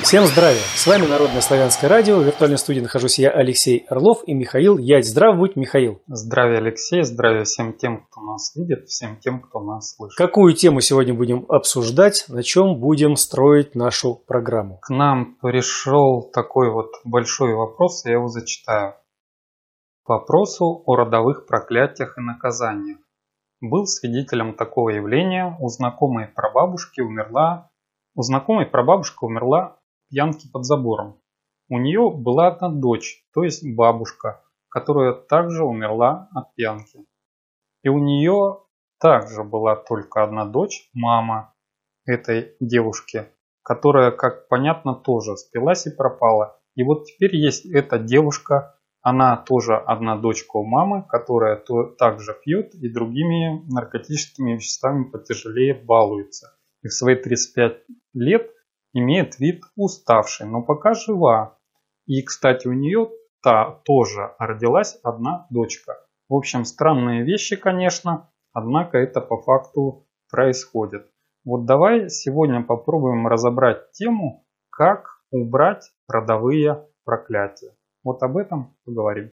Всем здравия! С вами Народное славянское радио. В виртуальной студии нахожусь я, Алексей Орлов, и Михаил Ядь. Здрав будь, Михаил! Здравия, Алексей! Здравия всем тем, кто нас видит, всем тем, кто нас слышит. Какую тему сегодня будем обсуждать? На чем будем строить нашу программу? К нам пришел такой вот большой вопрос, я его зачитаю. По вопросу о родовых проклятиях и наказаниях. Был свидетелем такого явления. У знакомой прабабушка умерла пьянки под забором. У нее была одна дочь, то есть бабушка, которая также умерла от пьянки. И у нее также была только одна дочь, мама этой девушки, которая, как понятно, тоже спилась и пропала. И вот теперь есть эта девушка, она тоже одна дочка у мамы, которая также пьет и другими наркотическими веществами потяжелее балуется. И в свои 35 лет имеет вид уставший, но пока жива. И, кстати, у нее тоже родилась одна дочка. В общем, странные вещи, конечно, однако это по факту происходит. Вот давай сегодня попробуем разобрать тему, как убрать родовые проклятия. Вот об этом поговорим.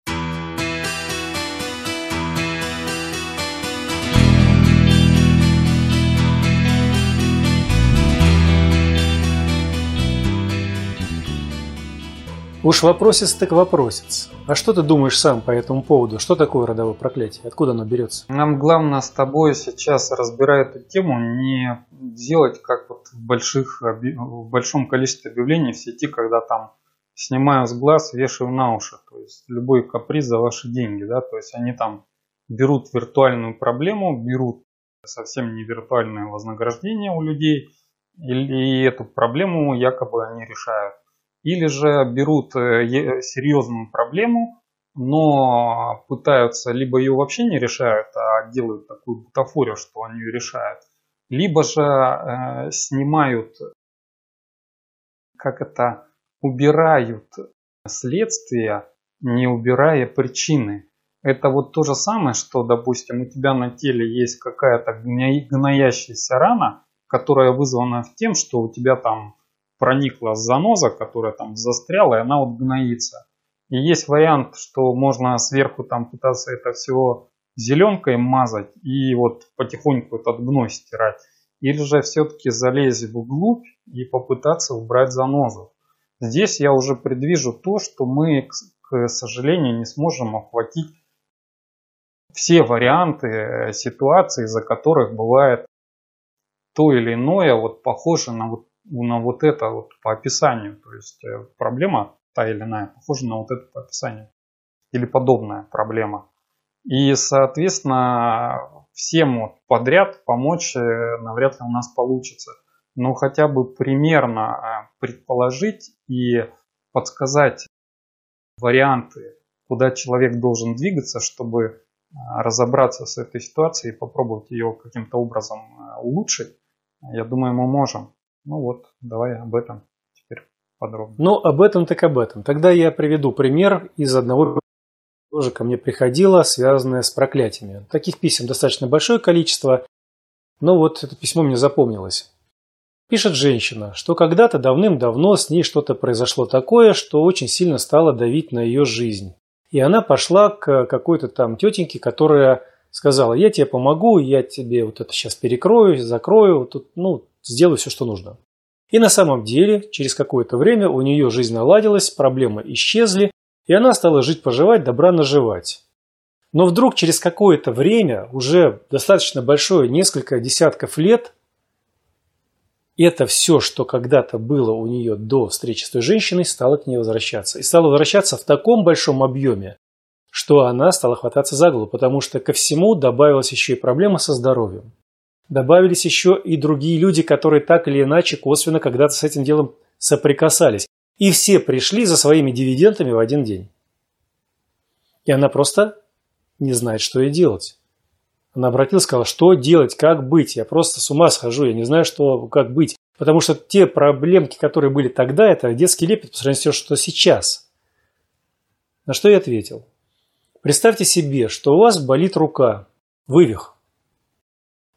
Уж вопросец так вопросец. А что ты думаешь сам по этому поводу? Что такое родовое проклятие? Откуда оно берется? Нам главное с тобой сейчас, разбирая эту тему, не делать как вот в большом количестве объявлений в сети, когда там снимаю с глаз, вешаю на уши. То есть любой каприз за ваши деньги. Да? То есть они там берут виртуальную проблему, берут совсем не виртуальное вознаграждение у людей, и эту проблему якобы они решают. Или же берут серьезную проблему, но пытаются, либо ее вообще не решают, а делают такую бутафорию, что они ее решают, либо же снимают, убирают следствие, не убирая причины. Это вот то же самое, что, допустим, у тебя на теле есть какая-то гноящаяся рана, которая вызвана тем, что у тебя там проникла заноза, которая там застряла, и она вот гноится. И есть вариант, что можно сверху там пытаться это все зеленкой мазать и вот потихоньку этот гной стирать. Или же все-таки залезть вглубь и попытаться убрать занозу. Здесь я уже предвижу то, что мы, к сожалению, не сможем охватить все варианты ситуаций, из-за которых бывает то или иное вот похоже на вот это вот по описанию. То есть проблема та или иная похожа на вот это по описанию. Или подобная проблема. И, соответственно, всем вот подряд помочь навряд ли у нас получится. Но хотя бы примерно предположить и подсказать варианты, куда человек должен двигаться, чтобы разобраться с этой ситуацией и попробовать ее каким-то образом улучшить, я думаю, мы можем. Ну вот, давай об этом теперь подробно. Ну, об этом так об этом. Тогда я приведу пример из одного, тоже ко мне приходило, связанное с проклятиями. Таких писем достаточно большое количество, но вот это письмо мне запомнилось. Пишет женщина, что когда-то давным-давно с ней что-то произошло такое, что очень сильно стало давить на ее жизнь. И она пошла к какой-то там тетеньке, которая сказала: я тебе помогу, я тебе вот это сейчас перекрою, закрою, тут, сделаю все, что нужно. И на самом деле, через какое-то время у нее жизнь наладилась, проблемы исчезли, и она стала жить-поживать, добра наживать. Но вдруг через какое-то время, уже достаточно большое, несколько десятков лет, это все, что когда-то было у нее до встречи с той женщиной, стало к ней возвращаться. И стало возвращаться в таком большом объеме, что она стала хвататься за голову, потому что ко всему добавилась еще и проблема со здоровьем. Добавились еще и другие люди, которые так или иначе косвенно когда-то с этим делом соприкасались. И все пришли за своими дивидендами в один день. И она просто не знает, что ей делать. Она обратилась и сказала: что делать, как быть? Я просто с ума схожу, я не знаю, как быть. Потому что те проблемки, которые были тогда, это детский лепет по сравнению с тем, что сейчас. На что я ответил: представьте себе, что у вас болит рука, вывих.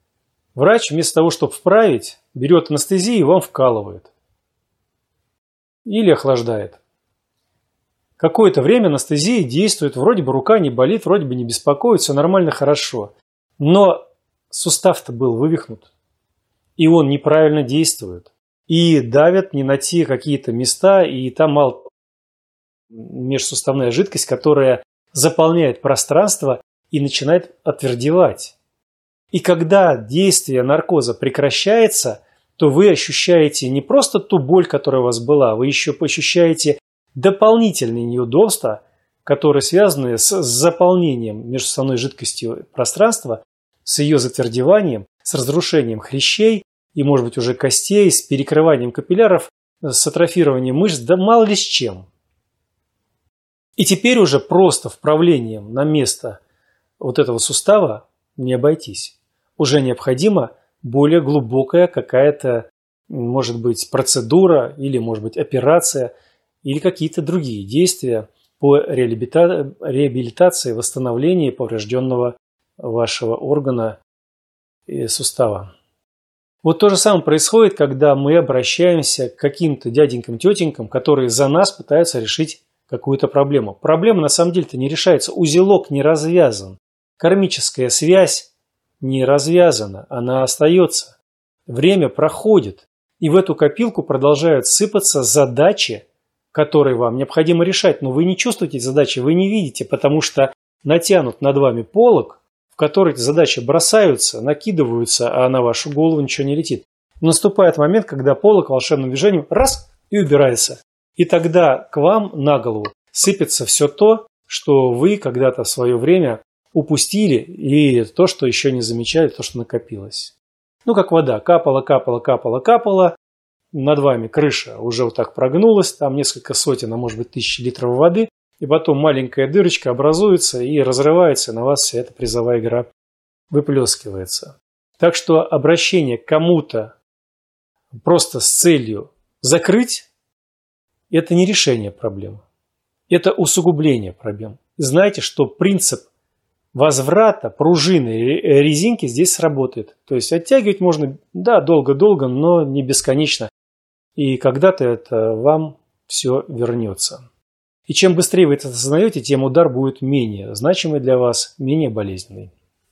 Врач вместо того, чтобы вправить, берет анестезию и вам вкалывает. или охлаждает. Какое-то время анестезия действует, вроде бы рука не болит, вроде бы не беспокоит, все нормально, хорошо. Но сустав-то был вывихнут, и он неправильно действует. И давят не на те какие-то места, и там мало межсуставная жидкость, которая заполняет пространство и начинает отвердевать. И когда действие наркоза прекращается, то вы ощущаете не просто ту боль, которая у вас была, вы еще ощущаете дополнительные неудобства, которые связаны с заполнением межсуставной жидкостью пространства, с ее затвердеванием, с разрушением хрящей и, может быть, уже костей, с перекрыванием капилляров, с атрофированием мышц, да мало ли с чем. И теперь уже просто вправлением на место вот этого сустава не обойтись. Уже необходима более глубокая какая-то, может быть, процедура или, может быть, операция или какие-то другие действия по реабилитации, восстановлению поврежденного вашего органа и сустава. Вот то же самое происходит, когда мы обращаемся к каким-то дяденькам, тетенькам, которые за нас пытаются решить какую-то проблему. Проблема на самом деле-то не решается, узелок не развязан, кармическая связь не развязана, она остается. Время проходит, и в эту копилку продолжают сыпаться задачи, которые вам необходимо решать, но вы не чувствуете эти задачи, вы не видите, потому что натянут над вами полог, в который эти задачи бросаются, накидываются, а на вашу голову ничего не летит. Наступает момент, когда полог волшебным движением раз и убирается. И тогда к вам на голову сыпется все то, что вы когда-то в свое время упустили, и то, что еще не замечали, то, что накопилось. Ну, как вода. Капала, капала, капала, капала. Над вами крыша уже вот так прогнулась, там несколько сотен, а может быть тысяч литров воды, и потом маленькая дырочка образуется и разрывается, и на вас вся эта призовая игра выплескивается. Так что обращение к кому-то просто с целью закрыть – это не решение проблемы, это усугубление проблем. Знайте, что принцип возврата пружины резинки здесь сработает. То есть оттягивать можно, да, долго-долго, но не бесконечно. И когда-то это вам все вернется. И чем быстрее вы это осознаете, тем удар будет менее значимый для вас, менее болезненный.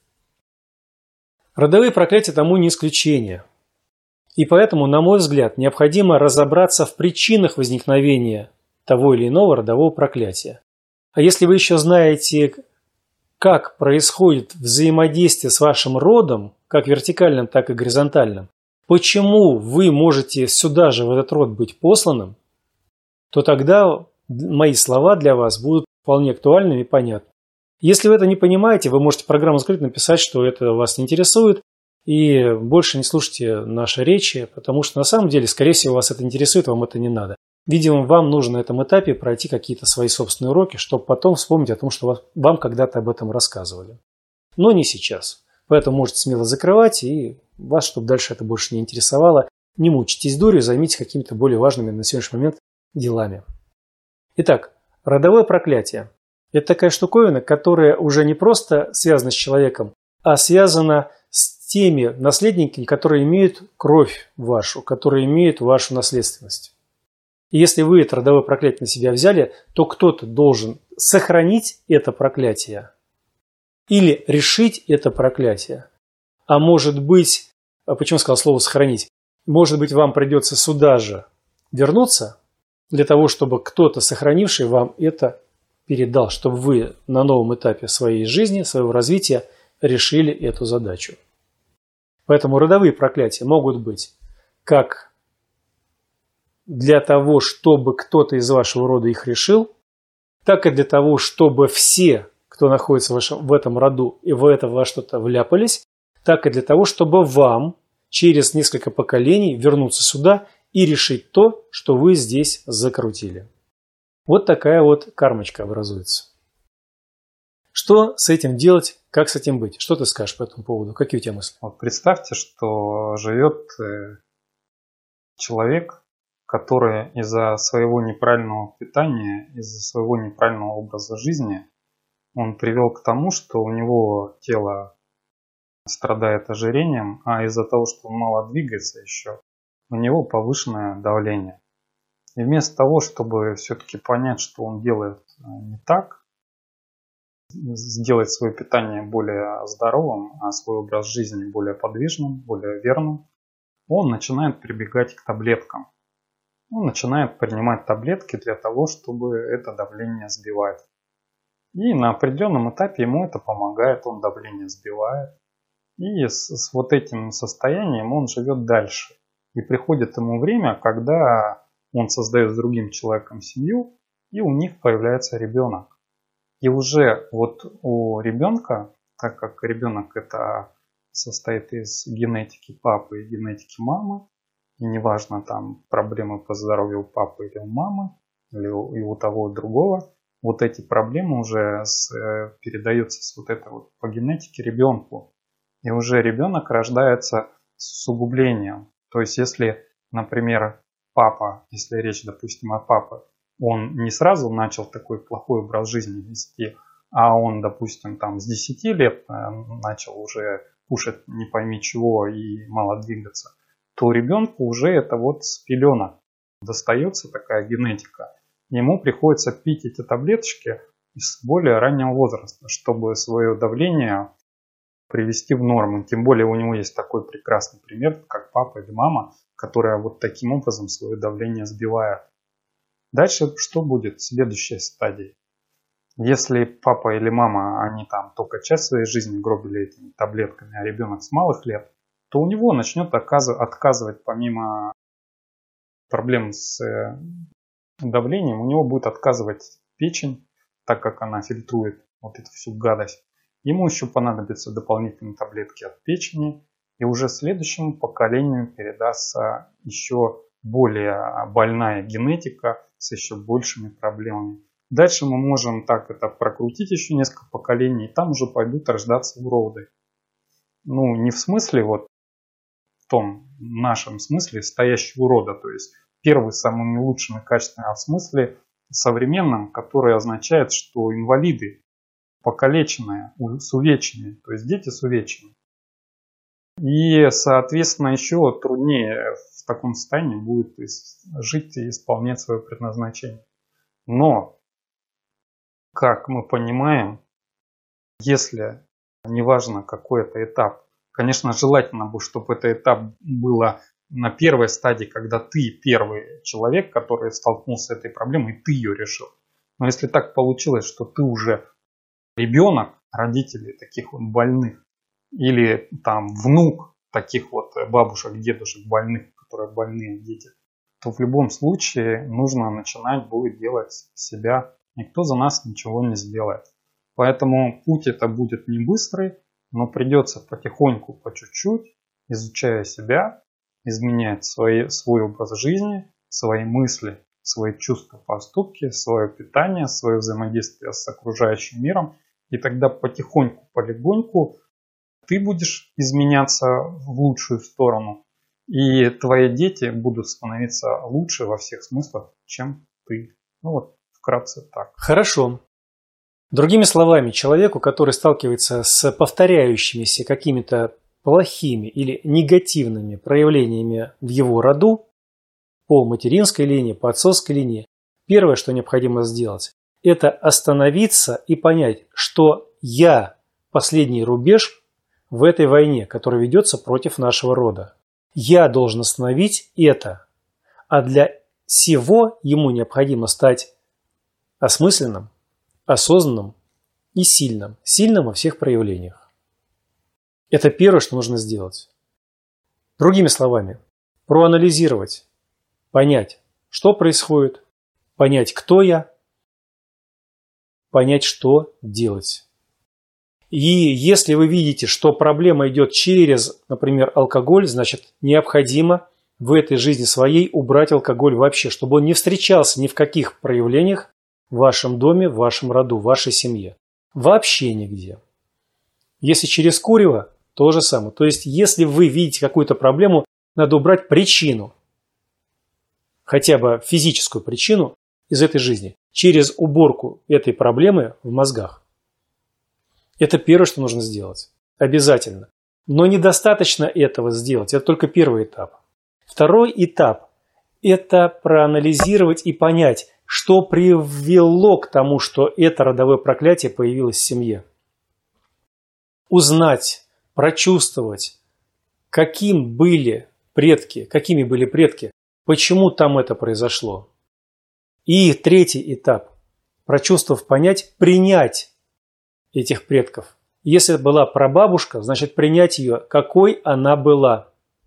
Родовые проклятия тому не исключение. И поэтому, на мой взгляд, необходимо разобраться в причинах возникновения того или иного родового проклятия. А если вы еще знаете, как происходит взаимодействие с вашим родом, как вертикальным, так и горизонтальным, почему вы можете сюда же, в этот род, быть посланным, то тогда мои слова для вас будут вполне актуальными и понятны. Если вы это не понимаете, вы можете программу закрыть, написать, что это вас не интересует, и больше не слушайте наши речи, потому что на самом деле, скорее всего, вас это интересует, вам это не надо. Видимо, вам нужно на этом этапе пройти какие-то свои собственные уроки, чтобы потом вспомнить о том, что вам когда-то об этом рассказывали. Но не сейчас. Поэтому можете смело закрывать, и вас, чтобы дальше это больше не интересовало, не мучитесь дурью, займитесь какими-то более важными на сегодняшний момент делами. Итак, родовое проклятие – это такая штуковина, которая уже не просто связана с человеком, а связана с теми наследниками, которые имеют кровь вашу, которые имеют вашу наследственность. И если вы это родовое проклятие на себя взяли, то кто-то должен сохранить это проклятие или решить это проклятие. А может быть, почему сказал слово «сохранить», может быть, вам придется сюда же вернуться для того, чтобы кто-то, сохранивший, вам это передал, чтобы вы на новом этапе своей жизни, своего развития решили эту задачу. Поэтому родовые проклятия могут быть как для того, чтобы кто-то из вашего рода их решил, так и для того, чтобы все, кто находится в этом роду и в это во что-то вляпались, так и для того, чтобы вам через несколько поколений вернуться сюда и решить то, что вы здесь закрутили. Вот такая вот кармочка образуется. Что с этим делать, как с этим быть? Что ты скажешь по этому поводу? Какие у тебя мысли? Вот представьте, что живет человек, который из-за своего неправильного питания, из-за своего неправильного образа жизни, он привел к тому, что у него тело страдает ожирением, а из-за того, что он мало двигается еще, у него повышенное давление. И вместо того, чтобы все-таки понять, что он делает не так, сделать свое питание более здоровым, а свой образ жизни более подвижным, более верным, он начинает прибегать к таблеткам. Он начинает принимать таблетки для того, чтобы это давление сбивать. И на определенном этапе ему это помогает, он давление сбивает. И с вот этим состоянием он живет дальше. И приходит ему время, когда он создает с другим человеком семью, и у них появляется ребенок. И уже вот у ребенка, так как ребенок это состоит из генетики папы и генетики мамы, и неважно там проблемы по здоровью у папы или у мамы, или у того и другого, вот эти проблемы уже передаются с вот этой вот по генетике ребенку. И уже ребенок рождается с усугублением. То есть если, например, папа, если речь, допустим, о папе, он не сразу начал такой плохой образ жизни вести, а он, допустим, там с 10 лет начал уже кушать не пойми чего и мало двигаться, то ребенку уже это вот с пеленок достается такая генетика. Ему приходится пить эти таблеточки с более раннего возраста, чтобы свое давление привести в норму. Тем более у него есть такой прекрасный пример, как папа или мама, которая вот таким образом свое давление сбивает. Дальше что будет в следующей стадии? Если папа или мама, они там только часть своей жизни гробили этими таблетками, а ребенок с малых лет, то у него начнет отказывать, помимо проблем с давлением, у него будет отказывать печень, так как она фильтрует вот эту всю гадость. Ему еще понадобятся дополнительные таблетки от печени, и уже следующему поколению передастся еще более больная генетика с еще большими проблемами. Дальше мы можем так это прокрутить еще несколько поколений, и там уже пойдут рождаться уроды. Ну, не в смысле вот в том нашем смысле стоящего урода, то есть первый самыми лучшими качествами, а в смысле современном, который означает, что инвалиды, покалеченные, с увечьями, то есть дети с увечьями. И, соответственно, еще труднее в таком состоянии будет жить и исполнять свое предназначение. Но, как мы понимаем, если неважно какой это этап, конечно, желательно бы, чтобы этот этап было на первой стадии, когда ты первый человек, который столкнулся с этой проблемой, и ты ее решил. Но если так получилось, что ты уже ребенок родителей таких вот больных, или там внук таких вот бабушек, дедушек больных, которые больные дети, то в любом случае нужно начинать будет делать себя. Никто за нас ничего не сделает. Поэтому путь это будет не быстрый, но придется потихоньку, по чуть-чуть, изучая себя, изменять свой образ жизни, свои мысли, свои чувства, поступки, свое питание, свое взаимодействие с окружающим миром. И тогда потихоньку, полегоньку ты будешь изменяться в лучшую сторону. И твои дети будут становиться лучше во всех смыслах, чем ты. Ну вот, вкратце так. Хорошо. Другими словами, человеку, который сталкивается с повторяющимися какими-то плохими или негативными проявлениями в его роду, по материнской линии, по отцовской линии, первое, что необходимо сделать, это остановиться и понять, что я последний рубеж в этой войне, которая ведется против нашего рода. Я должен остановить это, а для всего ему необходимо стать осмысленным, осознанным и сильным. Сильным во всех проявлениях. Это первое, что нужно сделать. Другими словами, проанализировать, понять, что происходит, понять, кто я, понять, что делать. И если вы видите, что проблема идет через, например, алкоголь, значит, необходимо в этой жизни своей убрать алкоголь вообще, чтобы он не встречался ни в каких проявлениях в вашем доме, в вашем роду, в вашей семье. Вообще нигде. Если через курево, то же самое. То есть, если вы видите какую-то проблему, надо убрать причину, хотя бы физическую причину из этой жизни, через уборку этой проблемы в мозгах. Это первое, что нужно сделать. Обязательно. Но недостаточно этого сделать. Это только первый этап. Второй этап это проанализировать и понять, что привело к тому, что это родовое проклятие появилось в семье. Узнать, прочувствовать, какими были предки, почему там это произошло. И третий этап. Прочувствовав, понять, принять этих предков. Если была прабабушка, значит принять ее, какой она была.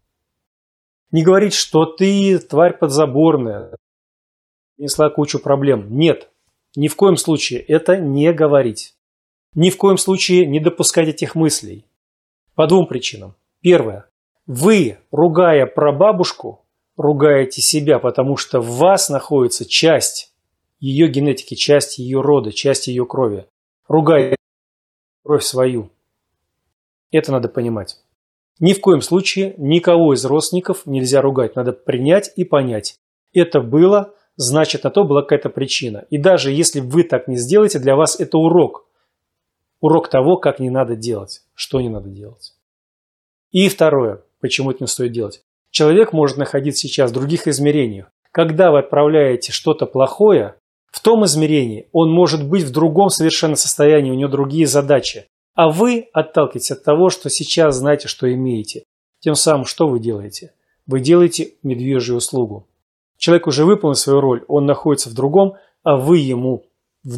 Не говорить, что ты тварь подзаборная, несла кучу проблем. Нет, ни в коем случае это не говорить. Ни в коем случае не допускать этих мыслей. По двум причинам. Первое. Вы, ругая прабабушку, ругаете себя, потому что в вас находится часть ее генетики, часть ее рода, часть ее крови. Ругаете кровь свою. Это надо понимать. Ни в коем случае никого из родственников нельзя ругать. Надо принять и понять. Это было, значит, на то была какая-то причина. И даже если вы так не сделаете, для вас это урок. Урок того, как не надо делать, что не надо делать. И второе, почему это не стоит делать. Человек может находиться сейчас в других измерениях. Когда вы отправляете что-то плохое, в том измерении он может быть в другом совершенно состоянии, у него другие задачи. А вы отталкиваетесь от того, что сейчас знаете, что имеете. Тем самым что вы делаете? Вы делаете медвежью услугу. Человек уже выполнил свою роль, он находится в другом, а вы ему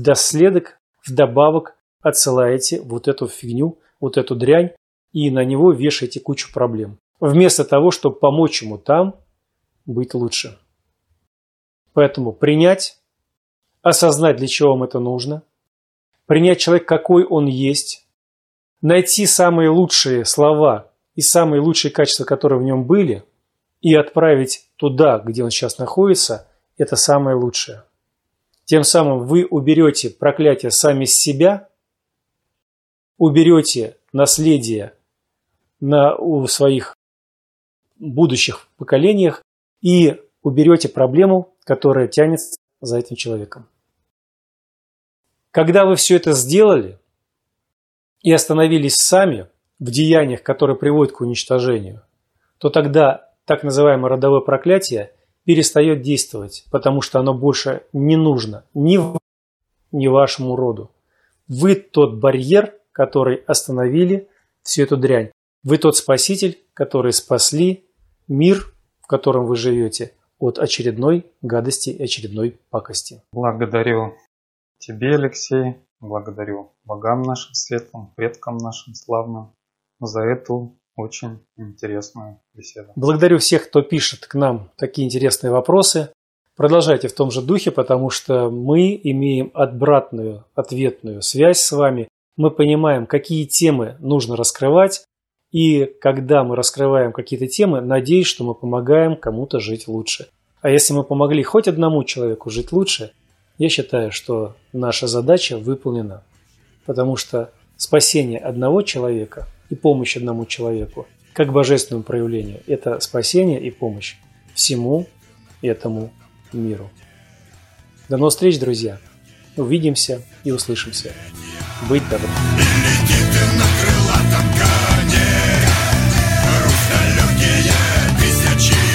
вдобавок отсылаете вот эту фигню, вот эту дрянь, и на него вешаете кучу проблем. Вместо того, чтобы помочь ему там быть лучше. Поэтому принять, осознать, для чего вам это нужно, принять человека, какой он есть, найти самые лучшие слова и самые лучшие качества, которые в нем были, и отправить туда, где он сейчас находится, это самое лучшее. Тем самым вы уберете проклятие сами с себя, уберете наследие у своих будущих поколениях и уберете проблему, которая тянется за этим человеком. Когда вы все это сделали и остановились сами в деяниях, которые приводят к уничтожению, то тогда так называемое родовое проклятие перестает действовать, потому что оно больше не нужно ни вашему роду. Вы тот барьер, который остановили всю эту дрянь. Вы тот спаситель, который спасли мир, в котором вы живете, от очередной гадости и очередной пакости. Благодарю тебе, Алексей. Благодарю богам нашим светлым, предкам нашим славным за эту очень интересную беседу. Благодарю всех, кто пишет к нам такие интересные вопросы. Продолжайте в том же духе, потому что мы имеем обратную, ответную связь с вами. Мы понимаем, какие темы нужно раскрывать. И когда мы раскрываем какие-то темы, надеюсь, что мы помогаем кому-то жить лучше. А если мы помогли хоть одному человеку жить лучше, я считаю, что наша задача выполнена. Потому что спасение одного человека и помощь одному человеку, как божественному проявлению, это спасение и помощь всему этому миру. До новых встреч, друзья! Увидимся и услышимся. Быть добрым! Летит на крылатом коне, русло легкие тысячи